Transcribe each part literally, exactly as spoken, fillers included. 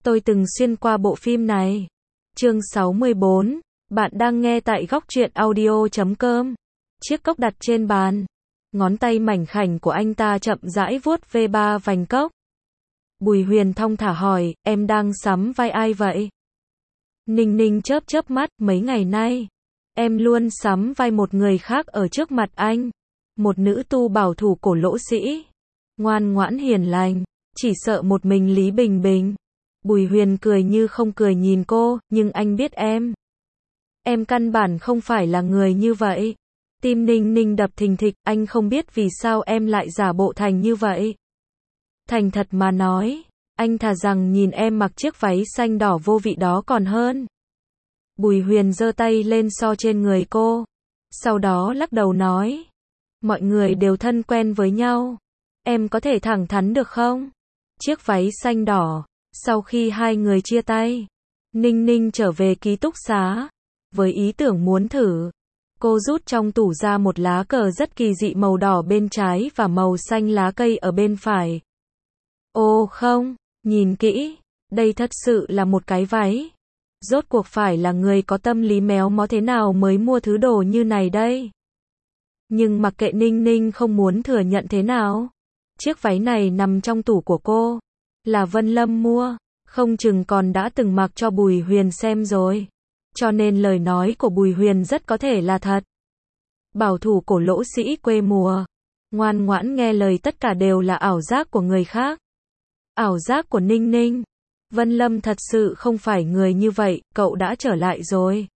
Tôi từng xuyên qua bộ phim này. Chương sáu mươi bốn. Bạn đang nghe tại góc truyện audio chấm com. Chiếc cốc đặt trên bàn. Ngón tay mảnh khảnh của anh ta chậm rãi vuốt ve ba vành cốc. Bùi Huyền thong thả hỏi, em đang sắm vai ai vậy? Ninh Ninh chớp chớp mắt, mấy ngày nay, em luôn sắm vai một người khác ở trước mặt anh. Một nữ tu bảo thủ cổ lỗ sĩ. Ngoan ngoãn hiền lành, chỉ sợ một mình Lý Bình Bình. Bùi Huyền cười như không cười nhìn cô, nhưng anh biết em. Em căn bản không phải là người như vậy. Tim Ninh Ninh đập thình thịch, anh không biết vì sao em lại giả bộ thành như vậy. Thành thật mà nói, anh thà rằng nhìn em mặc chiếc váy xanh đỏ vô vị đó còn hơn. Bùi Huyền giơ tay lên so trên người cô. Sau đó lắc đầu nói, mọi người đều thân quen với nhau. Em có thể thẳng thắn được không? Chiếc váy xanh đỏ. Sau khi hai người chia tay, Ninh Ninh trở về ký túc xá. Với ý tưởng muốn thử, cô rút trong tủ ra một lá cờ rất kỳ dị màu đỏ bên trái và màu xanh lá cây ở bên phải. Ô không, nhìn kỹ, đây thật sự là một cái váy. Rốt cuộc phải là người có tâm lý méo mó thế nào mới mua thứ đồ như này đây? Nhưng mặc kệ Ninh Ninh không muốn thừa nhận thế nào, chiếc váy này nằm trong tủ của cô, là Vân Lâm mua, không chừng còn đã từng mặc cho Bùi Huyền xem rồi. Cho nên lời nói của Bùi Huyền rất có thể là thật. Bảo thủ cổ lỗ sĩ quê mùa, ngoan ngoãn nghe lời tất cả đều là ảo giác của người khác. Ảo giác của Ninh Ninh. Vân Lâm thật sự không phải người như vậy, cậu đã trở lại rồi.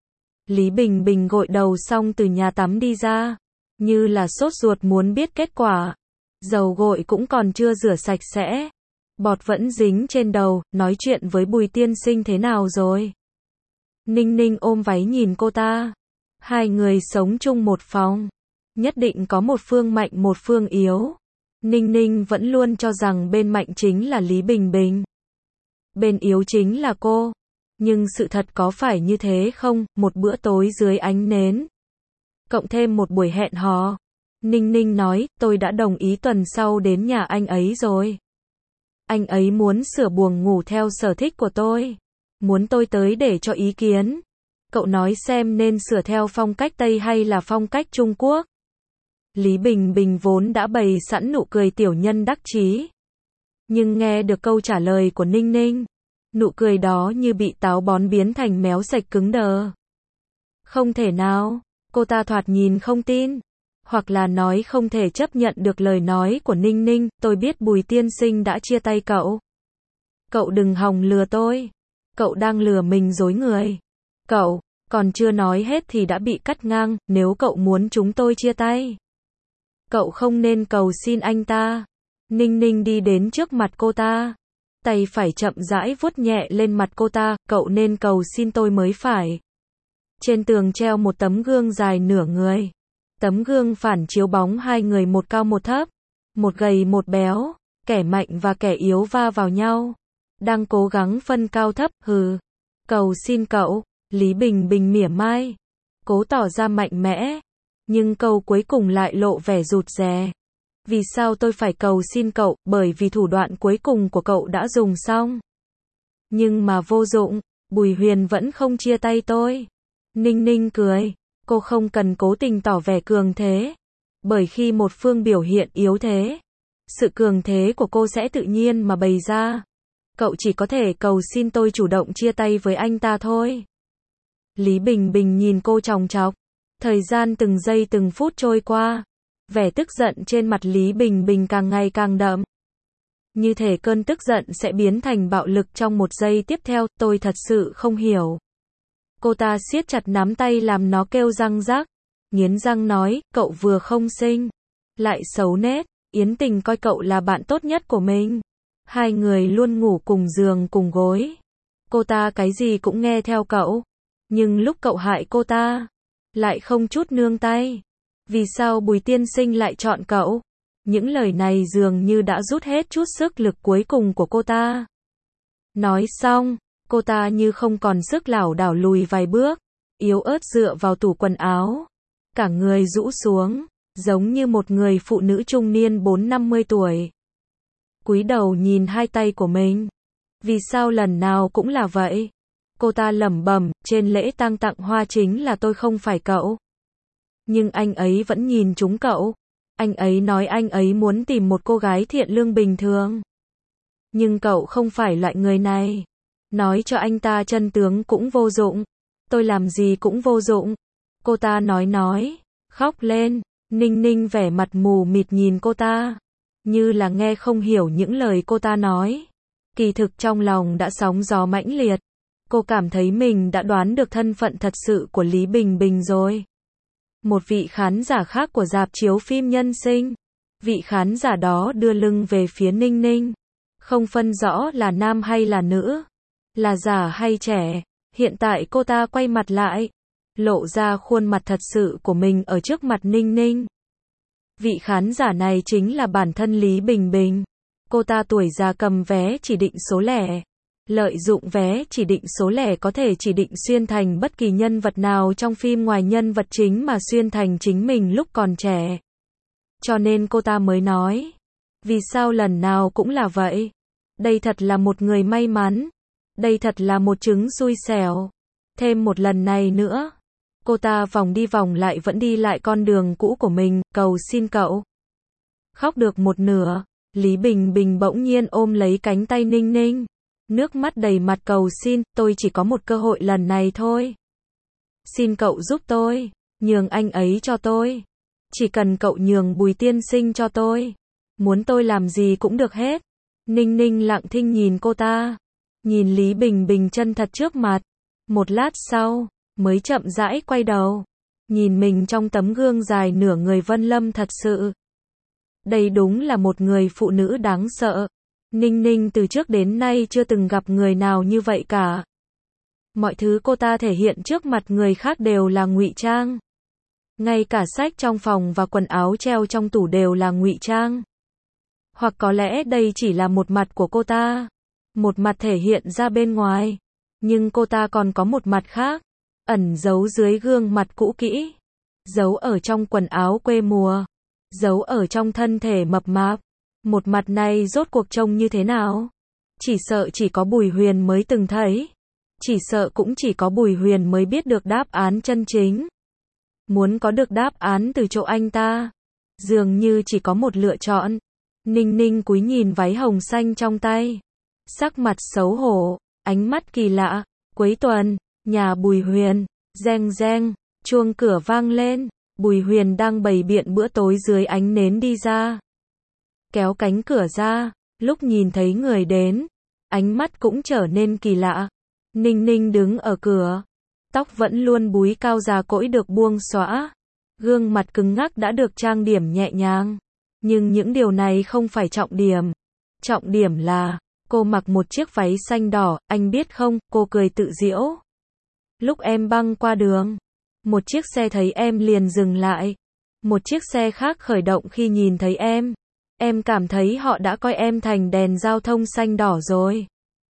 Lý Bình Bình gội đầu xong từ nhà tắm đi ra, như là sốt ruột muốn biết kết quả. Dầu gội cũng còn chưa rửa sạch sẽ. Bọt vẫn dính trên đầu, nói chuyện với Bùi tiên sinh thế nào rồi? Ninh Ninh ôm váy nhìn cô ta. Hai người sống chung một phòng, nhất định có một phương mạnh một phương yếu. Ninh Ninh vẫn luôn cho rằng bên mạnh chính là Lý Bình Bình, bên yếu chính là cô. Nhưng sự thật có phải như thế không? Một bữa tối dưới ánh nến, cộng thêm một buổi hẹn hò. Ninh Ninh nói, tôi đã đồng ý tuần sau đến nhà anh ấy rồi. Anh ấy muốn sửa buồng ngủ theo sở thích của tôi. Muốn tôi tới để cho ý kiến. Cậu nói xem nên sửa theo phong cách Tây hay là phong cách Trung Quốc. Lý Bình Bình vốn đã bày sẵn nụ cười tiểu nhân đắc chí. Nhưng nghe được câu trả lời của Ninh Ninh, nụ cười đó như bị táo bón biến thành méo sạch cứng đờ. Không thể nào, cô ta thoạt nhìn không tin. Hoặc là nói không thể chấp nhận được lời nói của Ninh Ninh, tôi biết Bùi tiên sinh đã chia tay cậu. Cậu đừng hòng lừa tôi. Cậu đang lừa mình dối người. Cậu, còn chưa nói hết thì đã bị cắt ngang, nếu cậu muốn chúng tôi chia tay, cậu không nên cầu xin anh ta. Ninh Ninh đi đến trước mặt cô ta, tay phải chậm rãi vuốt nhẹ lên mặt cô ta, cậu nên cầu xin tôi mới phải. Trên tường treo một tấm gương dài nửa người. Tấm gương phản chiếu bóng hai người một cao một thấp, một gầy một béo, kẻ mạnh và kẻ yếu va vào nhau, đang cố gắng phân cao thấp. Hừ, cầu xin cậu. Lý Bình Bình mỉa mai, cố tỏ ra mạnh mẽ, nhưng câu cuối cùng lại lộ vẻ rụt rè. Vì sao tôi phải cầu xin cậu? Bởi vì thủ đoạn cuối cùng của cậu đã dùng xong. Nhưng mà vô dụng, Bùi Huyền vẫn không chia tay tôi. Ninh Ninh cười. Cô không cần cố tình tỏ vẻ cường thế. Bởi khi một phương biểu hiện yếu thế, sự cường thế của cô sẽ tự nhiên mà bày ra. Cậu chỉ có thể cầu xin tôi chủ động chia tay với anh ta thôi. Lý Bình Bình nhìn cô chòng chọc. Thời gian từng giây từng phút trôi qua. Vẻ tức giận trên mặt Lý Bình Bình càng ngày càng đậm. Như thể cơn tức giận sẽ biến thành bạo lực trong một giây tiếp theo. Tôi thật sự không hiểu. Cô ta siết chặt nắm tay làm nó kêu răng rắc. Nghiến răng nói, cậu vừa không xinh, lại xấu nết. Yến Tình coi cậu là bạn tốt nhất của mình. Hai người luôn ngủ cùng giường cùng gối. Cô ta cái gì cũng nghe theo cậu. Nhưng lúc cậu hại cô ta, lại không chút nương tay. Vì sao Bùi tiên sinh lại chọn cậu? Những lời này dường như đã rút hết chút sức lực cuối cùng của cô ta. Nói xong, cô ta như không còn sức lảo đảo lùi vài bước, yếu ớt dựa vào tủ quần áo, cả người rũ xuống, giống như một người phụ nữ trung niên bốn năm mươi tuổi. Cúi đầu nhìn hai tay của mình. Vì sao lần nào cũng là vậy? Cô ta lẩm bẩm, trên lễ tang tặng hoa chính là tôi không phải cậu. Nhưng anh ấy vẫn nhìn trúng cậu. Anh ấy nói anh ấy muốn tìm một cô gái thiện lương bình thường. Nhưng cậu không phải loại người này. Nói cho anh ta chân tướng cũng vô dụng. Tôi làm gì cũng vô dụng. Cô ta nói nói, khóc lên. Ninh Ninh vẻ mặt mù mịt nhìn cô ta, như là nghe không hiểu những lời cô ta nói. Kỳ thực trong lòng đã sóng gió mãnh liệt. Cô cảm thấy mình đã đoán được thân phận thật sự của Lý Bình Bình rồi. Một vị khán giả khác của rạp chiếu phim Nhân Sinh. Vị khán giả đó đưa lưng về phía Ninh Ninh. Không phân rõ là nam hay là nữ, là già hay trẻ. Hiện tại cô ta quay mặt lại, lộ ra khuôn mặt thật sự của mình ở trước mặt Ninh Ninh. Vị khán giả này chính là bản thân Lý Bình Bình. Cô ta tuổi già cầm vé chỉ định số lẻ. Lợi dụng vé chỉ định số lẻ có thể chỉ định xuyên thành bất kỳ nhân vật nào trong phim ngoài nhân vật chính mà xuyên thành chính mình lúc còn trẻ. Cho nên cô ta mới nói, vì sao lần nào cũng là vậy? Đây thật là một người may mắn. Đây thật là một trứng xui xẻo. Thêm một lần này nữa. Cô ta vòng đi vòng lại vẫn đi lại con đường cũ của mình, cầu xin cậu. Khóc được một nửa, Lý Bình Bình bỗng nhiên ôm lấy cánh tay Ninh Ninh. Nước mắt đầy mặt cầu xin, tôi chỉ có một cơ hội lần này thôi. Xin cậu giúp tôi, nhường anh ấy cho tôi. Chỉ cần cậu nhường Bùi tiên sinh cho tôi. Muốn tôi làm gì cũng được hết. Ninh Ninh lặng thinh nhìn cô ta. Nhìn Lý Bình Bình chân thật trước mặt. Một lát sau, mới chậm rãi quay đầu. Nhìn mình trong tấm gương dài nửa người Vân Lâm thật sự. Đây đúng là một người phụ nữ đáng sợ. Ninh Ninh từ trước đến nay chưa từng gặp người nào như vậy cả. Mọi thứ cô ta thể hiện trước mặt người khác đều là ngụy trang. Ngay cả sách trong phòng và quần áo treo trong tủ đều là ngụy trang. Hoặc có lẽ đây chỉ là một mặt của cô ta. Một mặt thể hiện ra bên ngoài. Nhưng cô ta còn có một mặt khác. Ẩn giấu dưới gương mặt cũ kỹ. Giấu ở trong quần áo quê mùa. Giấu ở trong thân thể mập mạp. Một mặt này rốt cuộc trông như thế nào? Chỉ sợ chỉ có Bùi Huyền mới từng thấy. Chỉ sợ cũng chỉ có Bùi Huyền mới biết được đáp án chân chính. Muốn có được đáp án từ chỗ anh ta, dường như chỉ có một lựa chọn. Ninh Ninh cúi nhìn váy hồng xanh trong tay. Sắc mặt xấu hổ, ánh mắt kỳ lạ. Cuối tuần, nhà Bùi Huyền, reng reng, chuông cửa vang lên. Bùi Huyền đang bày biện bữa tối dưới ánh nến đi ra. Kéo cánh cửa ra, lúc nhìn thấy người đến, ánh mắt cũng trở nên kỳ lạ. Ninh Ninh đứng ở cửa, tóc vẫn luôn búi cao già cỗi được buông xõa, gương mặt cứng ngắc đã được trang điểm nhẹ nhàng. Nhưng những điều này không phải trọng điểm. Trọng điểm là, cô mặc một chiếc váy xanh đỏ, anh biết không, cô cười tự giễu. Lúc em băng qua đường, một chiếc xe thấy em liền dừng lại. Một chiếc xe khác khởi động khi nhìn thấy em. Em cảm thấy họ đã coi em thành đèn giao thông xanh đỏ rồi.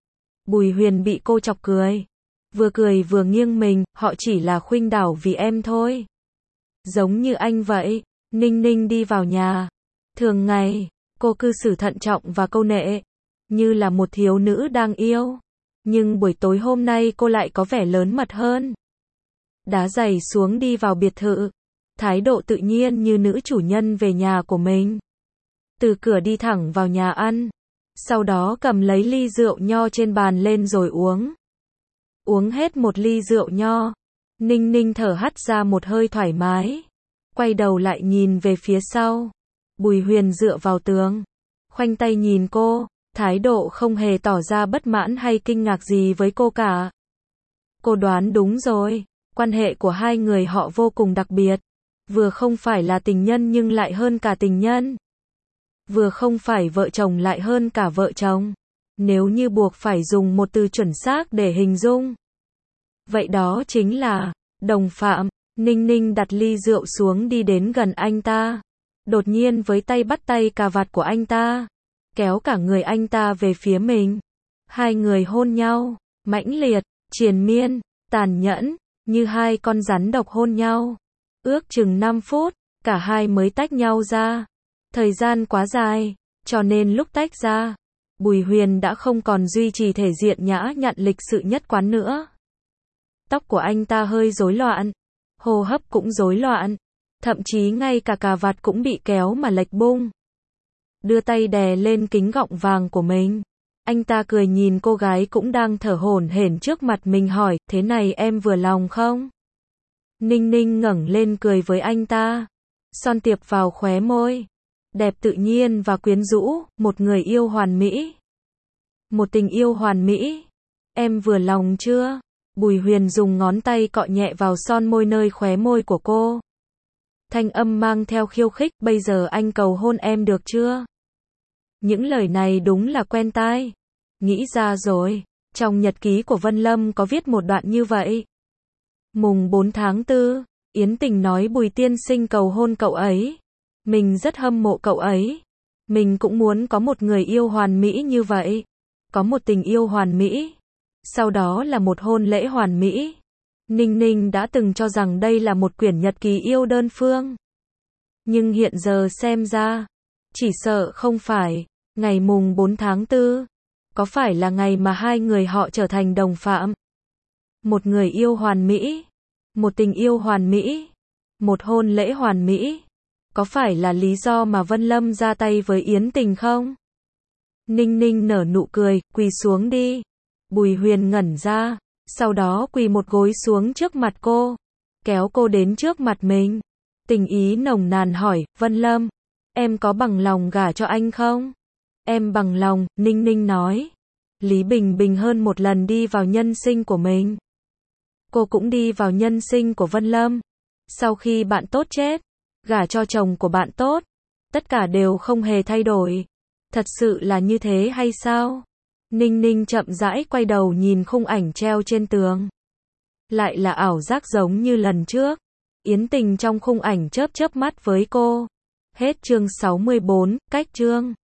Bùi Huyền bị cô chọc cười. Vừa cười vừa nghiêng mình, họ chỉ là khuynh đảo vì em thôi. Giống như anh vậy. Ninh Ninh đi vào nhà. Thường ngày, cô cư xử thận trọng và câu nệ. Như là một thiếu nữ đang yêu. Nhưng buổi tối hôm nay cô lại có vẻ lớn mật hơn. Đá giày xuống đi vào biệt thự. Thái độ tự nhiên như nữ chủ nhân về nhà của mình. Từ cửa đi thẳng vào nhà ăn. Sau đó cầm lấy ly rượu nho trên bàn lên rồi uống. Uống hết một ly rượu nho. Ninh Ninh thở hắt ra một hơi thoải mái. Quay đầu lại nhìn về phía sau. Bùi Huyền dựa vào tường. Khoanh tay nhìn cô. Thái độ không hề tỏ ra bất mãn hay kinh ngạc gì với cô cả. Cô đoán đúng rồi. Quan hệ của hai người họ vô cùng đặc biệt. Vừa không phải là tình nhân nhưng lại hơn cả tình nhân. Vừa không phải vợ chồng lại hơn cả vợ chồng. Nếu như buộc phải dùng một từ chuẩn xác để hình dung, vậy đó chính là đồng phạm. Ninh Ninh đặt ly rượu xuống đi đến gần anh ta. Đột nhiên với tay bắt tay cà vạt của anh ta. Kéo cả người anh ta về phía mình. Hai người hôn nhau. Mãnh liệt, triền miên, tàn nhẫn. Như hai con rắn độc hôn nhau. Ước chừng năm phút. Cả hai mới tách nhau ra. Thời gian quá dài. Cho nên lúc tách ra, Bùi Huyền đã không còn duy trì thể diện nhã nhặn lịch sự nhất quán nữa. Tóc của anh ta hơi rối loạn, hô hấp cũng rối loạn, thậm chí ngay cả cà vạt cũng bị kéo mà lệch bung. Đưa tay đè lên kính gọng vàng của mình. Anh ta cười nhìn cô gái cũng đang thở hổn hển trước mặt mình hỏi, thế này em vừa lòng không? Ninh Ninh ngẩng lên cười với anh ta. Son tiệp vào khóe môi. Đẹp tự nhiên và quyến rũ, một người yêu hoàn mỹ. Một tình yêu hoàn mỹ. Em vừa lòng chưa? Bùi Huyền dùng ngón tay cọ nhẹ vào son môi nơi khóe môi của cô. Thanh âm mang theo khiêu khích, bây giờ anh cầu hôn em được chưa? Những lời này đúng là quen tai. Nghĩ ra rồi, trong nhật ký của Vân Lâm có viết một đoạn như vậy. Mùng bốn tháng tư, Yến Tình nói Bùi tiên sinh cầu hôn cậu ấy. Mình rất hâm mộ cậu ấy. Mình cũng muốn có một người yêu hoàn mỹ như vậy. Có một tình yêu hoàn mỹ. Sau đó là một hôn lễ hoàn mỹ. Ninh Ninh đã từng cho rằng đây là một quyển nhật ký yêu đơn phương. Nhưng hiện giờ xem ra, chỉ sợ không phải. Ngày mùng bốn tháng tư, có phải là ngày mà hai người họ trở thành đồng phạm? Một người yêu hoàn mỹ, một tình yêu hoàn mỹ, một hôn lễ hoàn mỹ. Có phải là lý do mà Vân Lâm ra tay với Yến Tình không? Ninh Ninh nở nụ cười, quỳ xuống đi. Bùi Huyền ngẩn ra, sau đó quỳ một gối xuống trước mặt cô, kéo cô đến trước mặt mình. Tình ý nồng nàn hỏi, Vân Lâm, em có bằng lòng gả cho anh không? Em bằng lòng, Ninh Ninh nói. Lý Bình Bình hơn một lần đi vào nhân sinh của mình. Cô cũng đi vào nhân sinh của Vân Lâm. Sau khi bạn tốt chết, gả cho chồng của bạn tốt, tất cả đều không hề thay đổi. Thật sự là như thế hay sao? Ninh Ninh chậm rãi quay đầu nhìn khung ảnh treo trên tường. Lại là ảo giác giống như lần trước. Yến Tình trong khung ảnh chớp chớp mắt với cô. Hết chương sáu mươi bốn, cách chương.